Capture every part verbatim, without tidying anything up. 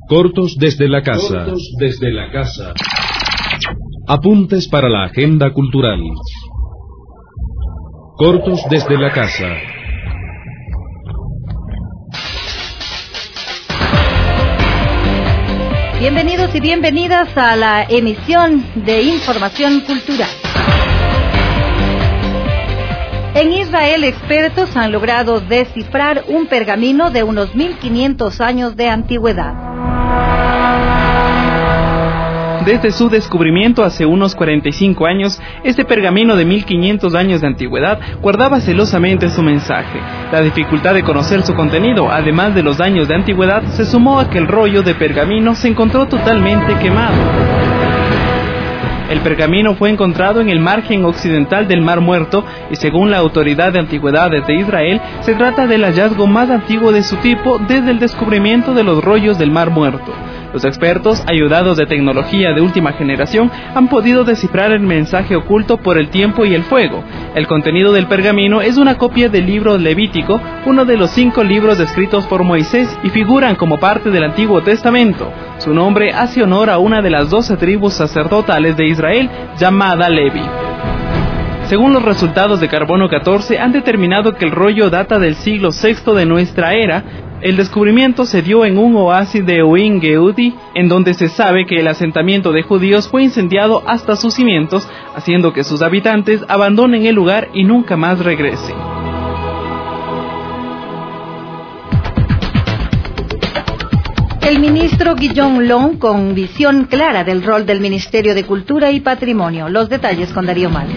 Cortos desde la casa. Cortos desde la casa. Apuntes para la agenda cultural. Cortos desde la casa. Bienvenidos y bienvenidas a la emisión de información cultural. En Israel, expertos han logrado descifrar un pergamino de unos mil quinientos años de antigüedad. Desde su descubrimiento hace unos cuarenta y cinco años, este pergamino de mil quinientos años de antigüedad guardaba celosamente su mensaje. La dificultad de conocer su contenido, además de los daños de antigüedad, se sumó a que el rollo de pergamino se encontró totalmente quemado. El pergamino fue encontrado en el margen occidental del Mar Muerto y, según la Autoridad de Antigüedades de Israel, se trata del hallazgo más antiguo de su tipo desde el descubrimiento de los rollos del Mar Muerto. Los expertos, ayudados de tecnología de última generación, han podido descifrar el mensaje oculto por el tiempo y el fuego. El contenido del pergamino es una copia del libro Levítico, uno de los cinco libros escritos por Moisés y figuran como parte del Antiguo Testamento. Su nombre hace honor a una de las doce tribus sacerdotales de Israel, llamada Levi. Según los resultados de Carbono catorce, han determinado que el rollo data del siglo sexto de nuestra era. El descubrimiento se dio en un oasis de Oin Geudi, en donde se sabe que el asentamiento de judíos fue incendiado hasta sus cimientos, haciendo que sus habitantes abandonen el lugar y nunca más regresen. El ministro Guillaume Long, con visión clara del rol del Ministerio de Cultura y Patrimonio. Los detalles con Darío Males.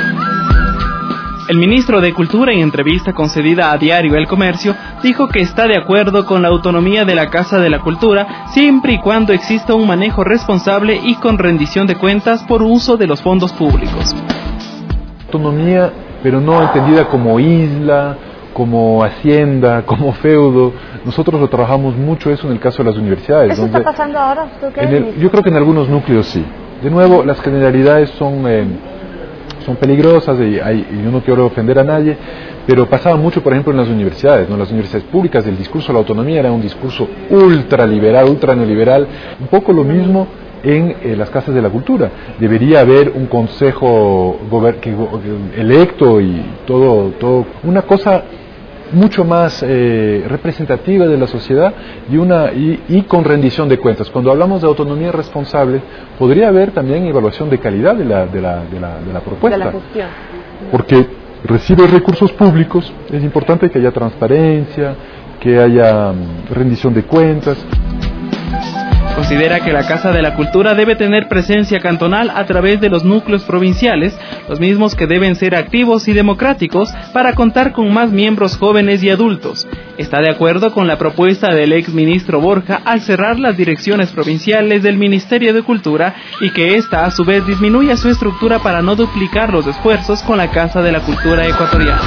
El ministro de Cultura, en entrevista concedida a Diario El Comercio, dijo que está de acuerdo con la autonomía de la Casa de la Cultura, siempre y cuando exista un manejo responsable y con rendición de cuentas por uso de los fondos públicos. Autonomía, pero no entendida como isla, como hacienda, como feudo. Nosotros lo trabajamos mucho eso en el caso de las universidades. ¿Eso donde está pasando ahora? ¿Tú qué en el, yo creo que en algunos núcleos sí. De nuevo, las generalidades son... Eh, son peligrosas y, hay, y yo no quiero ofender a nadie, pero pasaba mucho, por ejemplo, en las universidades, ¿no? Las universidades públicas, el discurso de la autonomía era un discurso ultraliberal, ultra neoliberal, un poco lo mismo en eh, las casas de la cultura. Debería haber un consejo gober- que, que, electo y todo, todo, una cosa mucho más eh, representativa de la sociedad y, una, y, y con rendición de cuentas. Cuando hablamos de autonomía responsable, podría haber también evaluación de calidad de la, de la, de la, de la propuesta. De la gestión. Porque recibe recursos públicos, es importante que haya transparencia, que haya um, rendición de cuentas. Considera que la Casa de la Cultura debe tener presencia cantonal a través de los núcleos provinciales, los mismos que deben ser activos y democráticos para contar con más miembros jóvenes y adultos. Está de acuerdo con la propuesta del ex ministro Borja al cerrar las direcciones provinciales del Ministerio de Cultura y que ésta a su vez disminuya su estructura para no duplicar los esfuerzos con la Casa de la Cultura ecuatoriana.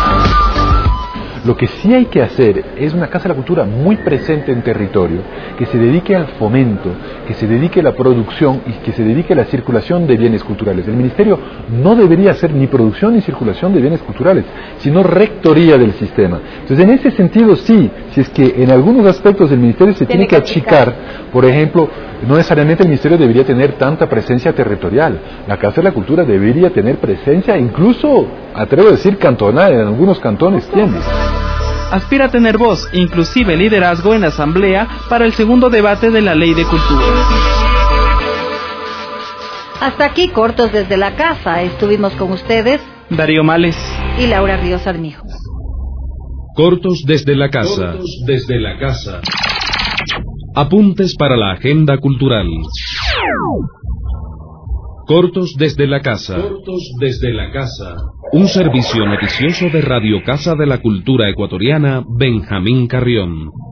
Lo que sí hay que hacer es una Casa de la Cultura muy presente en territorio, que se dedique al fomento, que se dedique a la producción y que se dedique a la circulación de bienes culturales. El Ministerio no debería hacer ni producción ni circulación de bienes culturales, sino rectoría del sistema. Entonces, en ese sentido, sí, si es que en algunos aspectos el Ministerio se tiene, tiene que achicar, por ejemplo, no necesariamente el Ministerio debería tener tanta presencia territorial. La Casa de la Cultura debería tener presencia, incluso, atrevo a decir, cantonal, en algunos cantones tiene. Aspira a tener voz, inclusive liderazgo en la Asamblea para el segundo debate de la Ley de Cultura. Hasta aquí, Cortos desde la Casa. Estuvimos con ustedes Darío Males y Laura Ríos Armijo. Cortos desde la casa. Cortos desde la casa. Apuntes para la agenda cultural. Cortos desde la casa. Cortos desde la casa. Un servicio noticioso de Radio Casa de la Cultura Ecuatoriana, Benjamín Carrión.